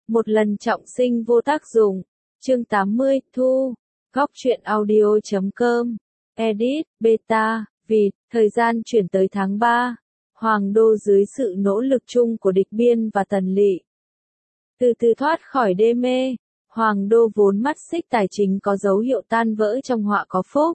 Một lần trọng sinh vô tác dụng. Chương 80, Thu. Góc truyện audio.com. Edit, Beta, Vịt. Thời gian chuyển tới tháng 3. Hoàng đô dưới sự nỗ lực chung của địch biên và tần lỵ. Từ từ thoát khỏi đê mê. Hoàng đô vốn mắt xích tài chính có dấu hiệu tan vỡ trong họa có phúc.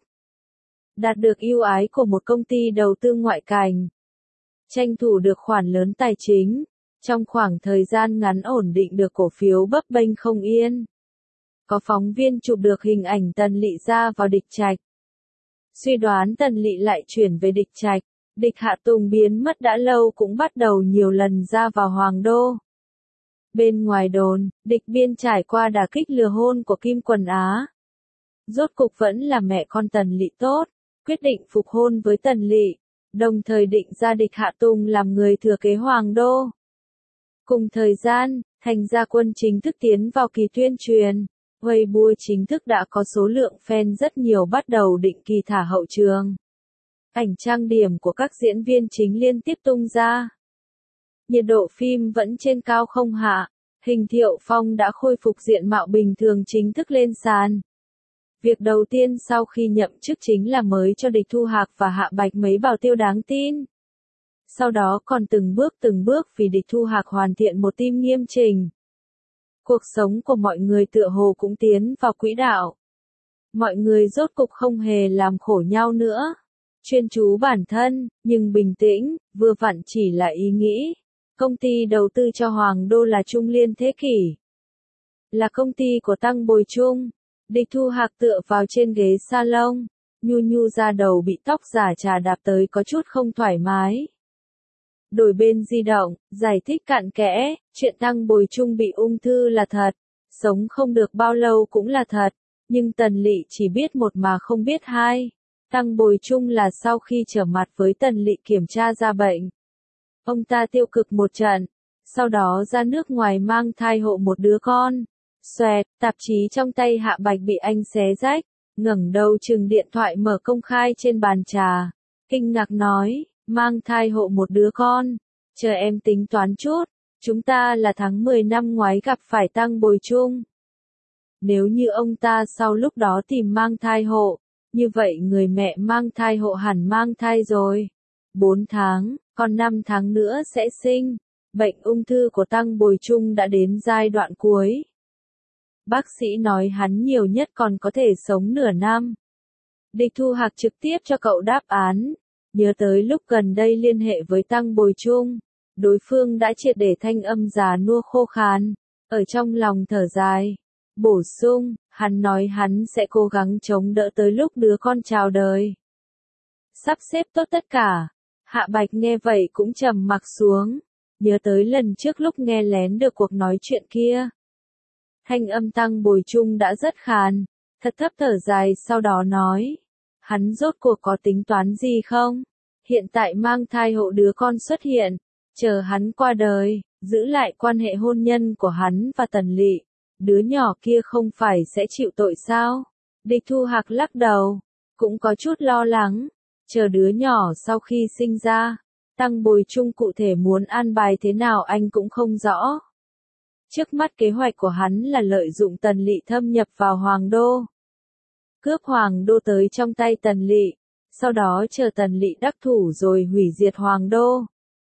Đạt được ưu ái của một công ty đầu tư ngoại cảnh. Tranh thủ được khoản lớn tài chính. Trong khoảng thời gian ngắn ổn định được cổ phiếu bấp bênh không yên. Có phóng viên chụp được hình ảnh Tần Lỵ ra vào địch trạch. Suy đoán Tần Lỵ lại chuyển về địch trạch. Địch Hạ Tùng biến mất đã lâu cũng bắt đầu nhiều lần ra vào Hoàng đô. Bên ngoài đồn, địch biên trải qua đả kích lừa hôn của Kim Quần Á. Rốt cục vẫn là mẹ con Tần Lỵ tốt, quyết định phục hôn với Tần Lỵ, đồng thời định ra địch Hạ Tùng làm người thừa kế Hoàng đô. Cùng thời gian, Thành Gia Quân chính thức tiến vào kỳ tuyên truyền. Weibo chính thức đã có số lượng fan rất nhiều bắt đầu định kỳ thả hậu trường. Ảnh trang điểm của các diễn viên chính liên tiếp tung ra. Nhiệt độ phim vẫn trên cao không hạ. Hình Thiệu Phong đã khôi phục diện mạo bình thường chính thức lên sàn. Việc đầu tiên sau khi nhậm chức chính là mới cho Địch Thu Hạc và Hạ Bạch mấy bảo tiêu đáng tin. Sau đó còn từng bước vì Địch Thu Hạc hoàn thiện một team nghiêm chỉnh. Cuộc sống của mọi người tựa hồ cũng tiến vào quỹ đạo. Mọi người rốt cục không hề làm khổ nhau nữa. Chuyên chú bản thân, nhưng bình tĩnh, vừa vặn chỉ là ý nghĩ. Công ty đầu tư cho Hoàng đô là Trung Liên Thế Kỷ. Là công ty của Tăng Bồi Trung. Địch Thu Hạc tựa vào trên ghế salon. Nhu nhu ra đầu bị tóc giả trà đạp tới có chút không thoải mái. Đổi bên di động, giải thích cặn kẽ, chuyện Tăng Bồi Trung bị ung thư là thật. Sống không được bao lâu cũng là thật. Nhưng Tần Lỵ chỉ biết một mà không biết hai. Tăng Bồi Trung là sau khi trở mặt với Tần Lỵ kiểm tra ra bệnh. Ông ta tiêu cực một trận, sau đó ra nước ngoài mang thai hộ một đứa con. Xoẹt, tạp chí trong tay Hạ Bạch bị anh xé rách, ngẩng đầu chừng điện thoại mở công khai trên bàn trà. Kinh ngạc nói, mang thai hộ một đứa con, chờ em tính toán chút, chúng ta là tháng 10 năm ngoái gặp phải Tăng Bồi Trung. Nếu như ông ta sau lúc đó tìm mang thai hộ, như vậy người mẹ mang thai hộ hẳn mang thai rồi. 4 tháng, còn 5 tháng nữa sẽ sinh. Bệnh ung thư của Tăng Bồi Trung đã đến giai đoạn cuối. Bác sĩ nói hắn nhiều nhất còn có thể sống nửa năm. Địch Thu Hạc trực tiếp cho cậu đáp án. Nhớ tới lúc gần đây liên hệ với Tăng Bồi Trung. Đối phương đã triệt để thanh âm già nua khô khan. Ở trong lòng thở dài. Bổ sung, hắn nói hắn sẽ cố gắng chống đỡ tới lúc đứa con chào đời. Sắp xếp tốt tất cả. Hạ Bạch nghe vậy cũng trầm mặc xuống. Nhớ tới lần trước lúc nghe lén được cuộc nói chuyện kia. Thanh âm Tăng Bồi Trung đã rất khàn. Thật thấp thở dài sau đó nói. Hắn rốt cuộc có tính toán gì không? Hiện tại mang thai hộ đứa con xuất hiện. Chờ hắn qua đời, giữ lại quan hệ hôn nhân của hắn và Tần Lỵ. Đứa nhỏ kia không phải sẽ chịu tội sao? Địch Thu Hạc lắc đầu. Cũng có chút lo lắng. Chờ đứa nhỏ sau khi sinh ra, Tăng Bồi Trung cụ thể muốn an bài thế nào anh cũng không rõ. Trước mắt kế hoạch của hắn là lợi dụng Tần Lỵ thâm nhập vào Hoàng đô. Cướp Hoàng đô tới trong tay Tần Lỵ, sau đó chờ Tần Lỵ đắc thủ rồi hủy diệt Hoàng đô.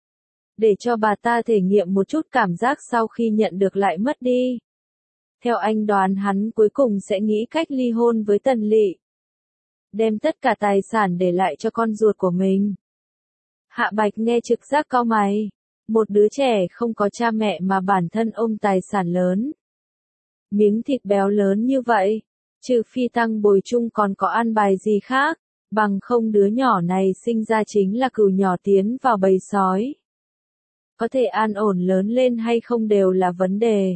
Để cho bà ta thể nghiệm một chút cảm giác sau khi nhận được lại mất đi. Theo anh đoán hắn cuối cùng sẽ nghĩ cách ly hôn với Tần Lỵ. Đem tất cả tài sản để lại cho con ruột của mình. Hạ Bạch nghe trực giác cau mày. Một đứa trẻ không có cha mẹ mà bản thân ôm tài sản lớn. Miếng thịt béo lớn như vậy. Trừ phi Tăng Bồi Trung còn có an bài gì khác. Bằng không đứa nhỏ này sinh ra chính là cừu nhỏ tiến vào bầy sói. Có thể an ổn lớn lên hay không đều là vấn đề.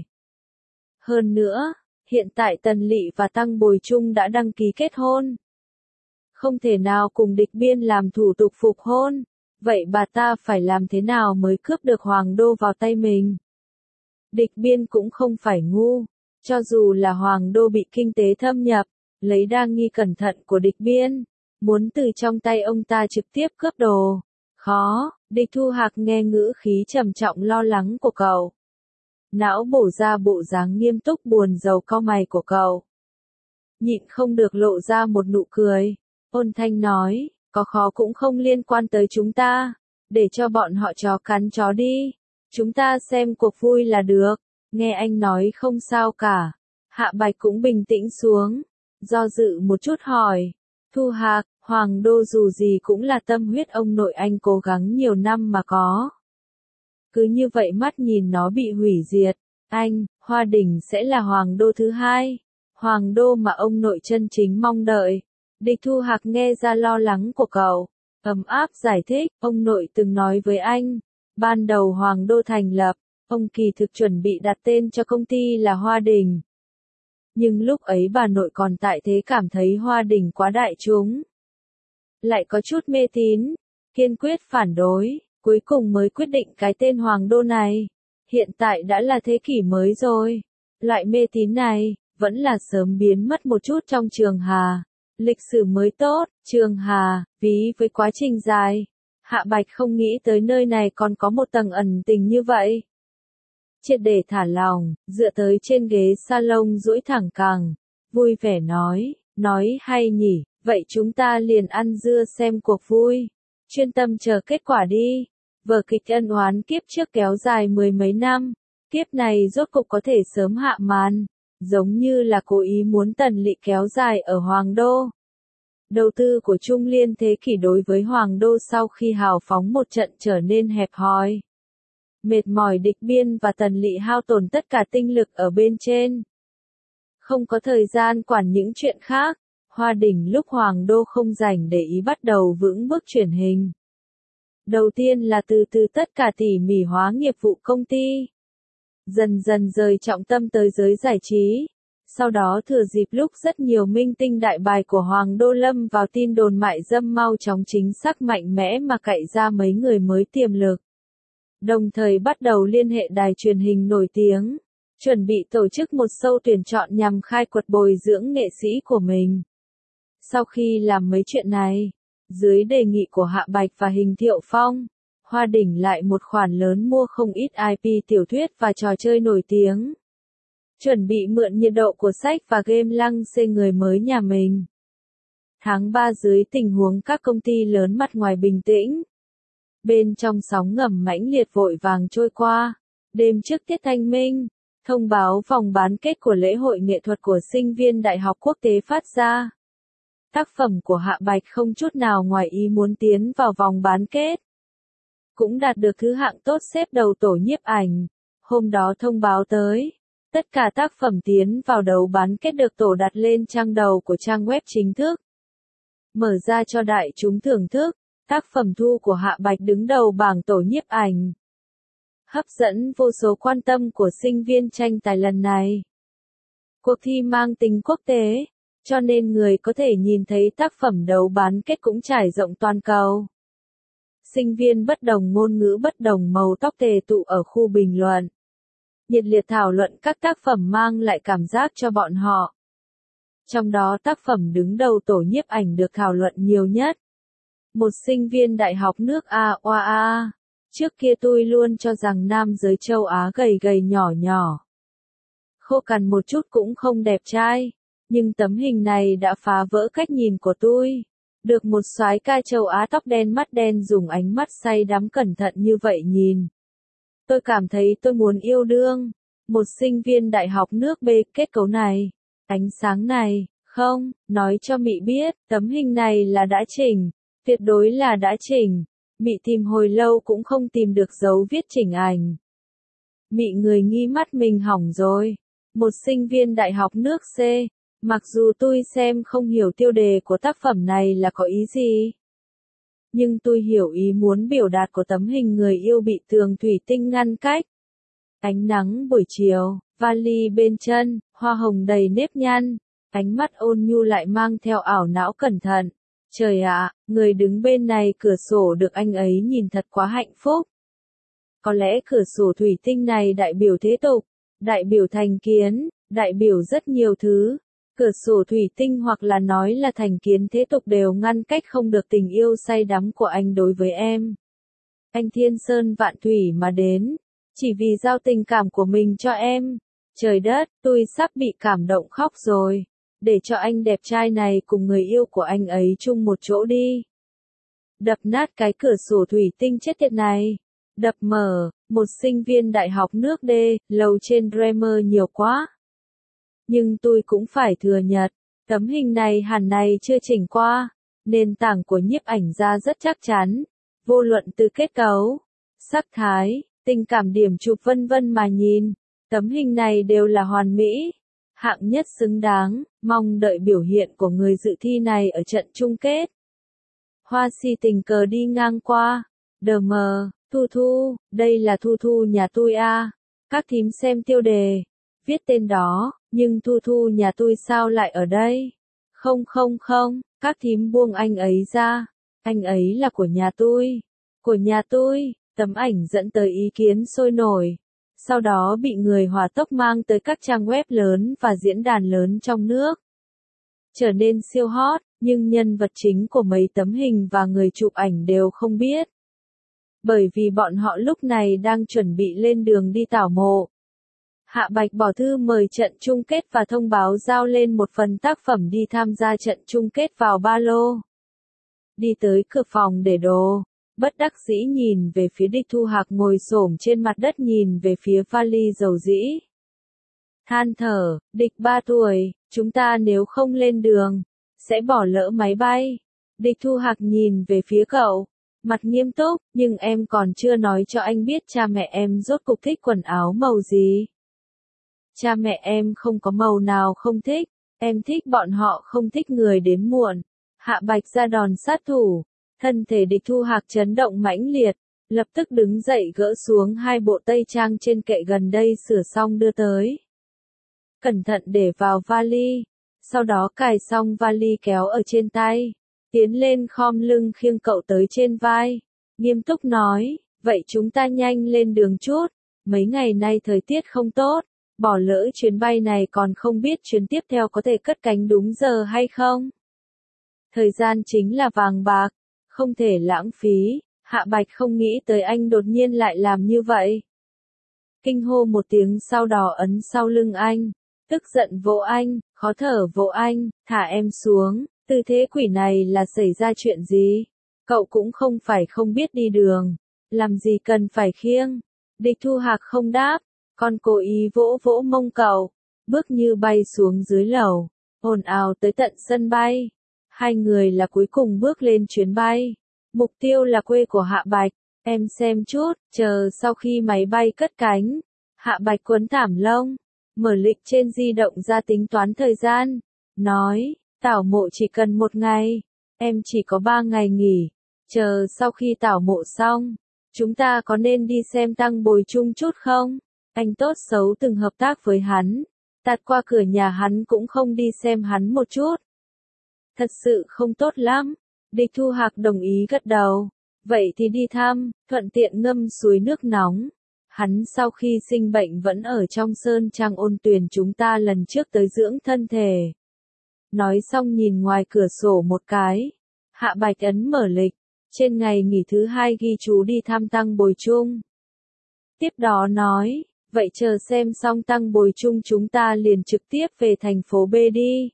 Hơn nữa, hiện tại Tần Lỵ và Tăng Bồi Trung đã đăng ký kết hôn. Không thể nào cùng địch biên làm thủ tục phục hôn. Vậy bà ta phải làm thế nào mới cướp được Hoàng đô vào tay mình? Địch biên cũng không phải ngu. Cho dù là Hoàng đô bị kinh tế thâm nhập, lấy đa nghi cẩn thận của địch biên, muốn từ trong tay ông ta trực tiếp cướp đồ. Khó, Địch Thu Hạc nghe ngữ khí trầm trọng lo lắng của cậu. não bổ ra bộ dáng nghiêm túc buồn rầu cau mày của cậu. Nhịn không được lộ ra một nụ cười. Ôn thanh nói, có khó cũng không liên quan tới chúng ta. Để cho bọn họ chó cắn chó đi. Chúng ta xem cuộc vui là được. Nghe anh nói không sao cả. Hạ Bạch cũng bình tĩnh xuống. Do dự một chút hỏi. Thu Hạc, Hoàng Đô dù gì cũng là tâm huyết ông nội anh cố gắng nhiều năm mà có. Cứ như vậy mắt nhìn nó bị hủy diệt. Anh, Hoa Đình sẽ là Hoàng Đô thứ hai. Hoàng Đô mà ông nội chân chính mong đợi. Địch Thu Hạc nghe ra lo lắng của cậu. Ấm áp giải thích, ông nội từng nói với anh. Ban đầu Hoàng Đô thành lập, ông kỳ thực chuẩn bị đặt tên cho công ty là Hoa Đình. Nhưng lúc ấy bà nội còn tại thế cảm thấy Hoa Đình quá đại chúng. Lại có chút mê tín, kiên quyết phản đối, cuối cùng mới quyết định cái tên Hoàng Đô này. Hiện tại đã là thế kỷ mới rồi. Loại mê tín này, vẫn là sớm biến mất một chút trong Trường Hà. Lịch sử mới tốt, Trường Hà, ví với quá trình dài. Hạ Bạch không nghĩ tới nơi này còn có một tầng ẩn tình như vậy. Triệt để thả lòng, dựa tới trên ghế salon duỗi thẳng cẳng, vui vẻ nói hay nhỉ, vậy chúng ta liền ăn dưa xem cuộc vui. Chuyên tâm chờ kết quả đi. Vở kịch ân oán kiếp trước kéo dài mười mấy năm, kiếp này rốt cục có thể sớm hạ màn, giống như là cố ý muốn Tần Lị kéo dài ở Hoàng Đô. Đầu tư của Trung Liên thế kỷ đối với Hoàng Đô sau khi hào phóng một trận trở nên hẹp hòi. Mệt mỏi Địch Biên và Tần Lị hao tổn tất cả tinh lực ở bên trên. Không có thời gian quản những chuyện khác, Hoa Đình lúc Hoàng Đô không rảnh để ý bắt đầu vững bước chuyển hình. Đầu tiên là từ tất cả tỉ mỉ hóa nghiệp vụ công ty. Dần dần rời trọng tâm tới giới giải trí. Sau đó thừa dịp lúc rất nhiều minh tinh đại bài của Hoàng Đô lâm vào tin đồn mại dâm mau chóng chính xác mạnh mẽ mà cậy ra mấy người mới tiềm lực. Đồng thời bắt đầu liên hệ đài truyền hình nổi tiếng, chuẩn bị tổ chức một show tuyển chọn nhằm khai quật bồi dưỡng nghệ sĩ của mình. Sau khi làm mấy chuyện này, dưới đề nghị của Hạ Bạch và Hình Thiệu Phong, Hoa Đình lại một khoản lớn mua không ít IP tiểu thuyết và trò chơi nổi tiếng. Chuẩn bị mượn nhiệt độ của sách và game lăng xê người mới nhà mình. Tháng 3 dưới tình huống các công ty lớn mặt ngoài bình tĩnh. Bên trong sóng ngầm mãnh liệt vội vàng trôi qua. Đêm trước Tiết Thanh Minh, thông báo vòng bán kết của lễ hội nghệ thuật của sinh viên Đại học Quốc tế phát ra. Tác phẩm của Hạ Bạch không chút nào ngoài ý muốn tiến vào vòng bán kết. Cũng đạt được thứ hạng tốt xếp đầu tổ nhiếp ảnh. Hôm đó thông báo tới. Tất cả tác phẩm tiến vào đấu bán kết được tổ đặt lên trang đầu của trang web chính thức. Mở ra cho đại chúng thưởng thức, tác phẩm thu của Hạ Bạch đứng đầu bảng tổ nhiếp ảnh. Hấp dẫn vô số quan tâm của sinh viên tranh tài lần này. Cuộc thi mang tính quốc tế, cho nên người có thể nhìn thấy tác phẩm đấu bán kết cũng trải rộng toàn cầu. Sinh viên bất đồng ngôn ngữ bất đồng màu tóc tề tụ ở khu bình luận. Nhiệt liệt thảo luận các tác phẩm mang lại cảm giác cho bọn họ. Trong đó tác phẩm đứng đầu tổ nhiếp ảnh được thảo luận nhiều nhất. Một sinh viên đại học nước AOA. Trước kia tôi luôn cho rằng nam giới châu Á gầy gầy nhỏ nhỏ. Khô cằn một chút cũng không đẹp trai. Nhưng tấm hình này đã phá vỡ cách nhìn của tôi. Được một soái ca châu Á tóc đen mắt đen dùng ánh mắt say đắm cẩn thận như vậy nhìn. Tôi cảm thấy tôi muốn yêu đương. Một sinh viên đại học nước B kết cấu này. Ánh sáng này, không, nói cho Mị biết, tấm hình này là đã chỉnh. Tuyệt đối là đã chỉnh. Mị tìm hồi lâu cũng không tìm được dấu viết chỉnh ảnh. Mị người nghi mắt mình hỏng rồi. Một sinh viên đại học nước C. Mặc dù tôi xem không hiểu tiêu đề của tác phẩm này là có ý gì. Nhưng tôi hiểu ý muốn biểu đạt của tấm hình người yêu bị tường thủy tinh ngăn cách. Ánh nắng buổi chiều, vali bên chân, hoa hồng đầy nếp nhăn, ánh mắt ôn nhu lại mang theo ảo não cẩn thận. Trời ạ, người đứng bên này cửa sổ được anh ấy nhìn thật quá hạnh phúc. Có lẽ cửa sổ thủy tinh này đại biểu thế tục, đại biểu thành kiến, đại biểu rất nhiều thứ. Cửa sổ thủy tinh hoặc là nói là thành kiến thế tục đều ngăn cách không được tình yêu say đắm của anh đối với em. Anh thiên sơn vạn thủy mà đến, Chỉ vì giao tình cảm của mình cho em. Trời đất, tôi sắp bị cảm động khóc rồi. Để cho anh đẹp trai này cùng người yêu của anh ấy chung một chỗ đi. Đập nát cái cửa sổ thủy tinh chết tiệt này. Đập mở, một sinh viên đại học nước D, lầu trên Dreamer nhiều quá. Nhưng tôi cũng phải thừa nhận, tấm hình này hẳn này chưa chỉnh qua. Nền tảng của nhiếp ảnh ra rất chắc chắn. Vô luận từ kết cấu, sắc thái, tình cảm điểm chụp vân vân mà nhìn. Tấm hình này đều là hoàn mỹ. Hạng nhất xứng đáng, mong đợi biểu hiện của người dự thi này ở trận chung kết. Hoa si tình cờ đi ngang qua. Đờ mờ, Thu Thu, đây là Thu Thu nhà tôi à. Các thím xem tiêu đề. Viết tên đó, nhưng Thu Thu nhà tôi sao lại ở đây? Không không không, các thím buông anh ấy ra. Anh ấy là của nhà tôi. Của nhà tôi, tấm ảnh dẫn tới ý kiến sôi nổi. Sau đó bị người hỏa tốc mang tới các trang web lớn và diễn đàn lớn trong nước. Trở nên siêu hot, nhưng nhân vật chính của mấy tấm hình và người chụp ảnh đều không biết. Bởi vì bọn họ lúc này đang chuẩn bị lên đường đi tảo mộ. Hạ Bạch bỏ thư mời trận chung kết và thông báo giao lên một phần tác phẩm đi tham gia trận chung kết vào ba lô. Đi tới cửa phòng để đồ. Bất đắc dĩ nhìn về phía Địch Thu Hạc ngồi xổm trên mặt đất nhìn về phía vali dầu dĩ. Than thở, Địch 3 tuổi, chúng ta nếu không lên đường, sẽ bỏ lỡ máy bay. Địch Thu Hạc nhìn về phía cậu, mặt nghiêm túc, nhưng em còn chưa nói cho anh biết cha mẹ em rốt cuộc thích quần áo màu gì. Cha mẹ em không có màu nào không thích, em thích bọn họ không thích người đến muộn. Hạ Bạch ra đòn sát thủ. Thân thể Địch Thu Hạc chấn động mãnh liệt, lập tức đứng dậy gỡ xuống hai bộ tây trang trên kệ gần đây sửa xong đưa tới. Cẩn thận để vào vali, sau đó cài xong vali kéo ở trên tay, tiến lên khom lưng khiêng cậu tới trên vai, nghiêm túc nói, vậy chúng ta nhanh lên đường chút, mấy ngày nay thời tiết không tốt, bỏ lỡ chuyến bay này còn không biết chuyến tiếp theo có thể cất cánh đúng giờ hay không. Thời gian chính là vàng bạc. Không thể lãng phí, Hạ Bạch không nghĩ tới anh đột nhiên lại làm như vậy. Kinh hô một tiếng sau đó ấn sau lưng anh, tức giận vỗ anh, khó thở vỗ anh, thả em xuống, tư thế quỷ này là xảy ra chuyện gì? Cậu cũng không phải không biết đi đường, làm gì cần phải khiêng. Địch Thu Hạc không đáp, còn cố ý vỗ vỗ mông cậu, bước như bay xuống dưới lầu, ồn ào tới tận sân bay. Hai người là cuối cùng bước lên chuyến bay. Mục tiêu là quê của Hạ Bạch. Em xem chút, chờ sau khi máy bay cất cánh. Hạ Bạch quấn thảm lông. Mở lịch trên di động ra tính toán thời gian. Nói, tảo mộ chỉ cần 1 ngày. Em chỉ có 3 ngày nghỉ. Chờ sau khi tảo mộ xong. Chúng ta có nên đi xem Tăng Bồi chung chút không? Anh tốt xấu từng hợp tác với hắn. Tạt qua cửa nhà hắn cũng không đi xem hắn một chút. Thật sự không tốt lắm. Địch Thu Hạc đồng ý gật đầu. Vậy thì đi thăm, thuận tiện ngâm suối nước nóng. Hắn sau khi sinh bệnh vẫn ở trong sơn trang Ôn Tuyền chúng ta lần trước tới dưỡng thân thể. Nói xong nhìn ngoài cửa sổ một cái. Hạ Bạch ấn mở lịch. Trên ngày nghỉ thứ 2 ghi chú đi thăm Tăng Bồi chung. Tiếp đó nói, vậy chờ xem xong Tăng Bồi chung chúng ta liền trực tiếp về thành phố B đi.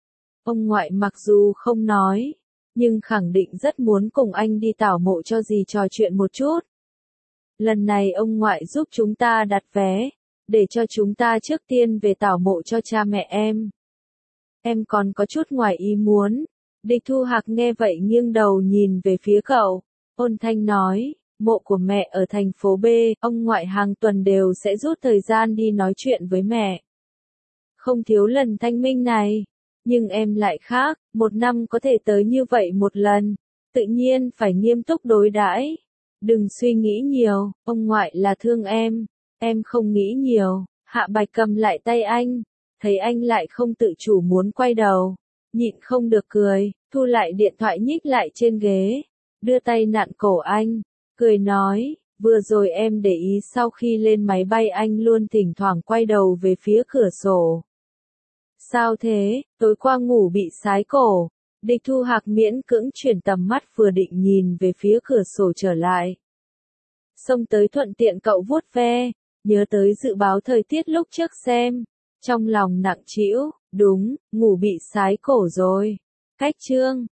Ông ngoại mặc dù không nói, nhưng khẳng định rất muốn cùng anh đi tảo mộ cho dì trò chuyện một chút. Lần này ông ngoại giúp chúng ta đặt vé, để cho chúng ta trước tiên về tảo mộ cho cha mẹ em. Em còn có chút ngoài ý muốn. Địch Thu Hạc nghe vậy nghiêng đầu nhìn về phía cậu. Ôn thanh nói, mộ của mẹ ở thành phố B, ông ngoại hàng tuần đều sẽ rút thời gian đi nói chuyện với mẹ. Không thiếu lần thanh minh này. Nhưng em lại khác, 1 năm có thể tới như vậy một lần, tự nhiên phải nghiêm túc đối đãi. Đừng suy nghĩ nhiều, ông ngoại là thương em không nghĩ nhiều. Hạ Bạch cầm lại tay anh, thấy anh lại không tự chủ muốn quay đầu, nhịn không được cười, thu lại điện thoại nhích lại trên ghế, đưa tay nặn cổ anh, cười nói, vừa rồi em để ý sau khi lên máy bay anh luôn thỉnh thoảng quay đầu về phía cửa sổ. Sao thế, tối qua ngủ bị sái cổ. Địch Thu Hạc miễn cưỡng chuyển tầm mắt vừa định nhìn về phía cửa sổ trở lại. xông tới thuận tiện cậu vuốt ve, nhớ tới dự báo thời tiết lúc trước xem. Trong lòng nặng trĩu, đúng, ngủ bị sái cổ rồi. Cách chương